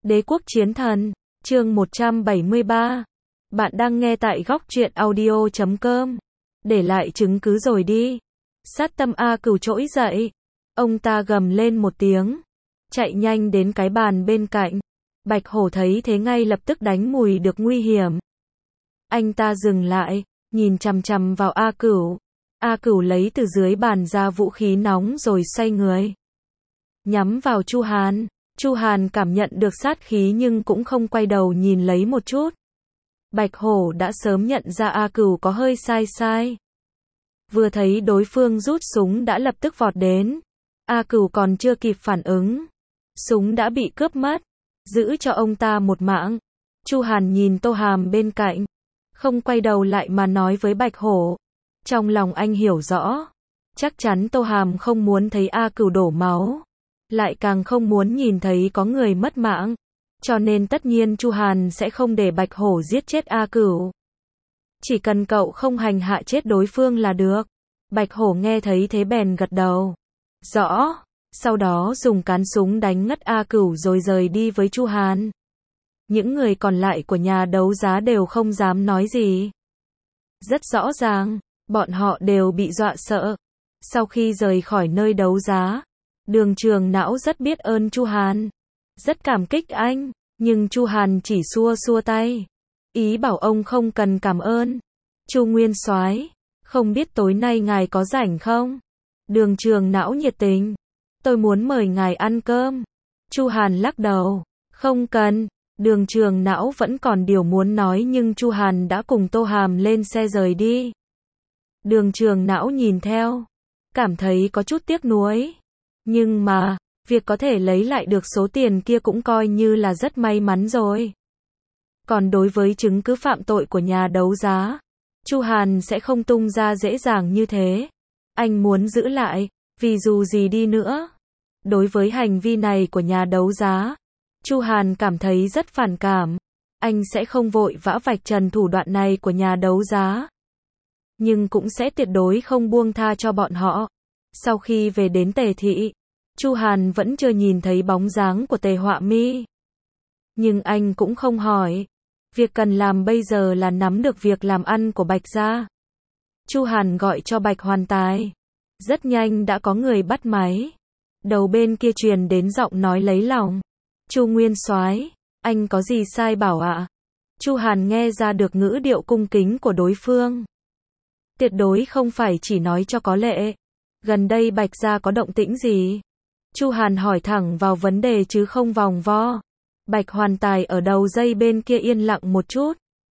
Đế quốc chiến thần, chương 173. Bạn đang nghe tại góc truyện audio.com. Để lại chứng cứ rồi đi. Sát tâm A Cửu trỗi dậy. Ông ta gầm lên một tiếng. Chạy nhanh đến cái bàn bên cạnh. Bạch Hổ thấy thế ngay lập tức đánh mùi được nguy hiểm. Anh ta dừng lại, nhìn chằm chằm vào A Cửu. A Cửu lấy từ dưới bàn ra vũ khí nóng rồi xoay người. Nhắm vào Chu Hàn. Chu Hàn cảm nhận được sát khí nhưng cũng không quay đầu nhìn lấy một chút. Bạch Hổ đã sớm nhận ra A Cửu có hơi sai. Vừa thấy đối phương rút súng đã lập tức vọt đến. A Cửu còn chưa kịp phản ứng. Súng đã bị cướp mất. Giữ cho ông ta một mạng. Chu Hàn nhìn Tô Hàm bên cạnh. Không quay đầu lại mà nói với Bạch Hổ. Trong lòng anh hiểu rõ. Chắc chắn Tô Hàm không muốn thấy A Cửu đổ máu. Lại càng không muốn nhìn thấy có người mất mạng. Cho nên tất nhiên Chu Hàn sẽ không để Bạch Hổ giết chết A Cửu. Chỉ cần cậu không hành hạ chết đối phương là được. Bạch Hổ nghe thấy thế bèn gật đầu. Rõ. Sau đó dùng cán súng đánh ngất A Cửu rồi rời đi với Chu Hàn. Những người còn lại của nhà đấu giá đều không dám nói gì. Rất rõ ràng, bọn họ đều bị dọa sợ. Sau khi rời khỏi nơi đấu giá, Đường Trường Não rất biết ơn Chu Hàn. Rất cảm kích anh, nhưng Chu Hàn chỉ xua tay. Ý bảo ông không cần cảm ơn. Chu Nguyên Soái, không biết tối nay ngài có rảnh không? Đường Trường Não nhiệt tình. Tôi muốn mời ngài ăn cơm. Chu Hàn lắc đầu. Không cần. Đường Trường Não vẫn còn điều muốn nói nhưng Chu Hàn đã cùng Tô Hàm lên xe rời đi. Đường Trường Não nhìn theo. Cảm thấy có chút tiếc nuối. Nhưng mà, việc có thể lấy lại được số tiền kia cũng coi như là rất may mắn rồi. Còn đối với chứng cứ phạm tội của nhà đấu giá, Chu Hàn sẽ không tung ra dễ dàng như thế. Anh muốn giữ lại, vì dù gì đi nữa. Đối với hành vi này của nhà đấu giá, Chu Hàn cảm thấy rất phản cảm. Anh sẽ không vội vã vạch trần thủ đoạn này của nhà đấu giá. Nhưng cũng sẽ tuyệt đối không buông tha cho bọn họ. Sau khi về đến Tề Thị, Chu Hàn vẫn chưa nhìn thấy bóng dáng của Tề Họa Mi. Nhưng anh cũng không hỏi. Việc cần làm bây giờ là nắm được việc làm ăn của Bạch gia. Chu Hàn gọi cho Bạch Hoàn Tài. Rất nhanh đã có người bắt máy. Đầu bên kia truyền đến giọng nói lấy lòng. Chu Nguyên Soái, anh có gì sai bảo ạ? Chu Hàn nghe ra được ngữ điệu cung kính của đối phương. Tuyệt đối không phải chỉ nói cho có lệ. Gần đây Bạch gia có động tĩnh gì? Chu Hàn hỏi thẳng vào vấn đề chứ không vòng vo. Bạch Hoàn Tài ở đầu dây bên kia yên lặng một chút.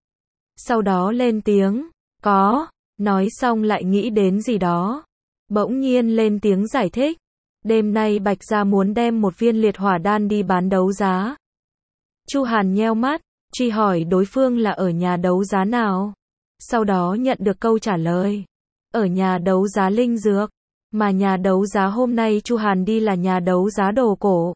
Sau đó lên tiếng. Có. Nói xong lại nghĩ đến gì đó. Bỗng nhiên lên tiếng giải thích. Đêm nay Bạch gia muốn đem một viên liệt hỏa đan đi bán đấu giá. Chu Hàn nheo mắt, truy hỏi đối phương là ở nhà đấu giá nào. Sau đó nhận được câu trả lời. Ở nhà đấu giá Linh Dược. Mà nhà đấu giá hôm nay Chu Hàn đi là nhà đấu giá đồ cổ.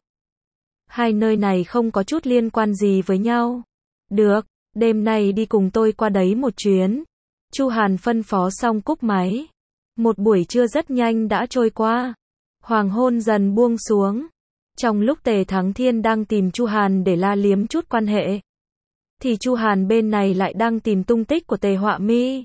Hai nơi này không có chút liên quan gì với nhau. Được, đêm nay đi cùng tôi qua đấy một chuyến. Chu Hàn phân phó xong cúp máy. Một buổi trưa rất nhanh đã trôi qua. Hoàng hôn dần buông xuống. Trong lúc Tề Thắng Thiên đang tìm Chu Hàn để la liếm chút quan hệ, thì Chu Hàn bên này lại đang tìm tung tích của Tề Họa Mi.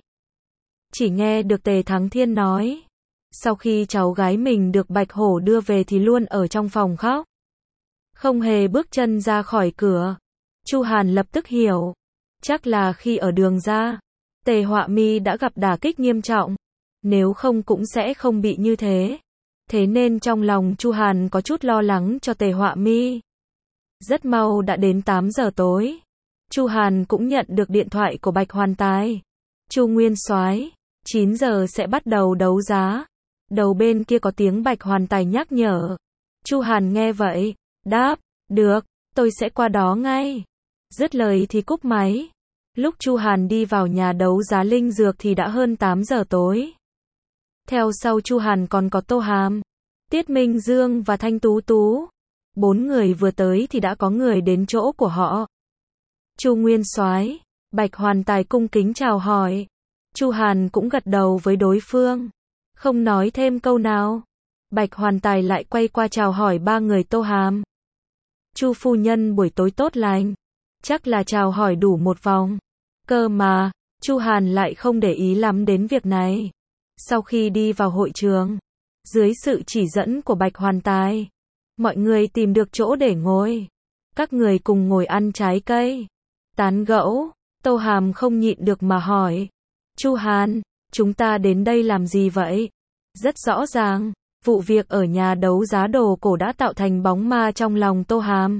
Chỉ nghe được Tề Thắng Thiên nói. Sau khi cháu gái mình được Bạch Hổ đưa về thì luôn ở trong phòng khóc. Không hề bước chân ra khỏi cửa. Chu Hàn lập tức hiểu. Chắc là khi ở đường ra, Tề Họa Mi đã gặp đả kích nghiêm trọng. Nếu không cũng sẽ không bị như thế. Thế nên trong lòng Chu Hàn có chút lo lắng cho Tề Họa Mi. Rất mau đã đến 8 giờ tối. Chu Hàn cũng nhận được điện thoại của Bạch Hoàn Tài. Chu Nguyên Soái, 9 giờ sẽ bắt đầu đấu giá. Đầu bên kia có tiếng Bạch Hoàn Tài nhắc nhở. Chu Hàn nghe vậy, đáp, được, tôi sẽ qua đó ngay. Dứt lời thì cúp máy. Lúc Chu Hàn đi vào nhà đấu giá Linh Dược thì đã hơn 8 giờ tối. Theo sau Chu Hàn còn có Tô Hàm, Tiết Minh Dương và Thanh Tú Tú. 4 người vừa tới thì đã có người đến chỗ của họ. Chu Nguyên Soái, Bạch Hoàn Tài cung kính chào hỏi. Chu Hàn cũng gật đầu với đối phương. Không nói thêm câu nào. Bạch Hoàn Tài lại quay qua chào hỏi ba người Tô Hàm, Chu phu nhân buổi tối tốt lành. Chắc là chào hỏi đủ một vòng. Cơ mà, Chu Hàn lại không để ý lắm đến việc này. Sau khi đi vào hội trường, dưới sự chỉ dẫn của Bạch Hoàn Tài, mọi người tìm được chỗ để ngồi. Các người cùng ngồi ăn trái cây, tán gẫu. Tô Hàm không nhịn được mà hỏi. Chu Hàn, chúng ta đến đây làm gì vậy? Rất rõ ràng, vụ việc ở nhà đấu giá đồ cổ đã tạo thành bóng ma trong lòng Tô Hàm.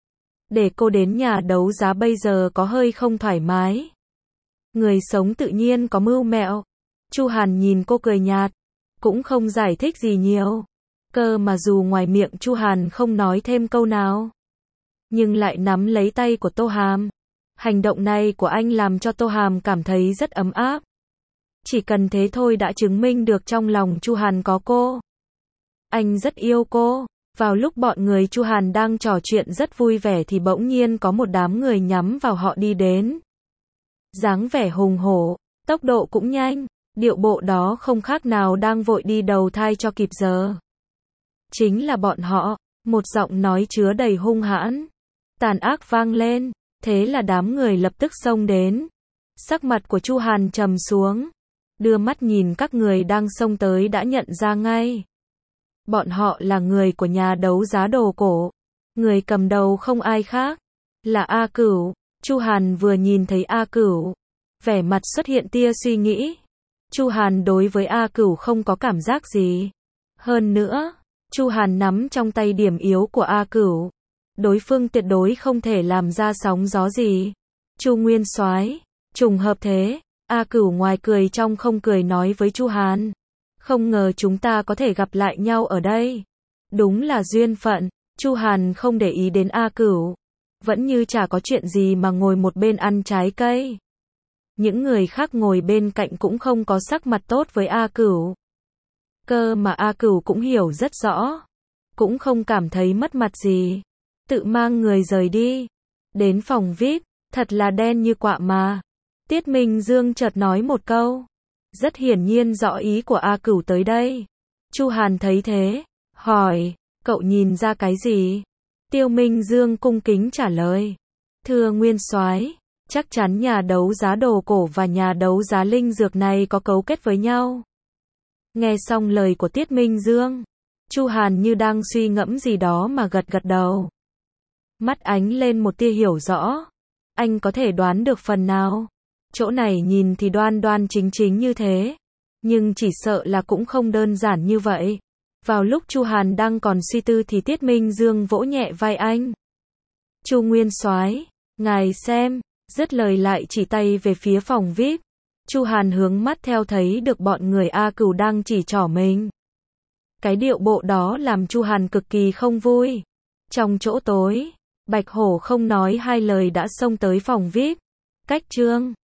Để cô đến nhà đấu giá bây giờ có hơi không thoải mái. Người sống tự nhiên có mưu mẹo. Chu Hàn nhìn cô cười nhạt, cũng không giải thích gì nhiều. Cơ mà dù ngoài miệng Chu Hàn không nói thêm câu nào, nhưng lại nắm lấy tay của Tô Hàm. Hành động này của anh làm cho Tô Hàm cảm thấy rất ấm áp. Chỉ cần thế thôi đã chứng minh được trong lòng Chu Hàn có cô. Anh rất yêu cô. Vào lúc bọn người Chu Hàn đang trò chuyện rất vui vẻ thì bỗng nhiên có một đám người nhắm vào họ đi đến. Dáng vẻ hùng hổ, tốc độ cũng nhanh, điệu bộ đó không khác nào đang vội đi đầu thai cho kịp giờ. Chính là bọn họ, một giọng nói chứa đầy hung hãn, tàn ác vang lên, thế là đám người lập tức xông đến. Sắc mặt của Chu Hàn trầm xuống, đưa mắt nhìn các người đang xông tới đã nhận ra ngay. Bọn họ là người của nhà đấu giá đồ cổ. Người cầm đầu không ai khác, là A Cửu. Chu Hàn vừa nhìn thấy A Cửu, vẻ mặt xuất hiện tia suy nghĩ. Chu Hàn đối với A Cửu không có cảm giác gì. Hơn nữa, Chu Hàn nắm trong tay điểm yếu của A Cửu. Đối phương tuyệt đối không thể làm ra sóng gió gì. Chu Nguyên Soái, trùng hợp thế. A Cửu ngoài cười trong không cười nói với Chu Hàn. Không ngờ chúng ta có thể gặp lại nhau ở đây. Đúng là duyên phận. Chu Hàn không để ý đến A Cửu. Vẫn như chả có chuyện gì mà ngồi một bên ăn trái cây. Những người khác ngồi bên cạnh cũng không có sắc mặt tốt với A Cửu. Cơ mà A Cửu cũng hiểu rất rõ. Cũng không cảm thấy mất mặt gì. Tự mang người rời đi. Đến phòng VIP, thật là đen như quạ mà. Tiết Minh Dương chợt nói một câu. Rất hiển nhiên rõ ý của A Cửu tới đây. Chu Hàn thấy thế, hỏi, cậu nhìn ra cái gì? Tiêu Minh Dương cung kính trả lời. Thưa Nguyên Soái, chắc chắn nhà đấu giá đồ cổ và nhà đấu giá linh dược này có cấu kết với nhau. Nghe xong lời của Tiết Minh Dương, Chu Hàn như đang suy ngẫm gì đó mà gật gật đầu. Mắt ánh lên một tia hiểu rõ. Anh có thể đoán được phần nào. Chỗ này nhìn thì đoan đoan chính chính như thế, nhưng chỉ sợ là cũng không đơn giản như vậy. Vào lúc Chu Hàn đang còn suy tư thì Tiết Minh Dương vỗ nhẹ vai anh. Chu Nguyên Soái, ngài xem, dứt lời lại chỉ tay về phía phòng VIP. Chu Hàn hướng mắt theo thấy được bọn người A Cửu đang chỉ trỏ mình. Cái điệu bộ đó làm Chu Hàn cực kỳ không vui. Trong chỗ tối, Bạch Hổ không nói hai lời đã xông tới phòng VIP. Cách Trương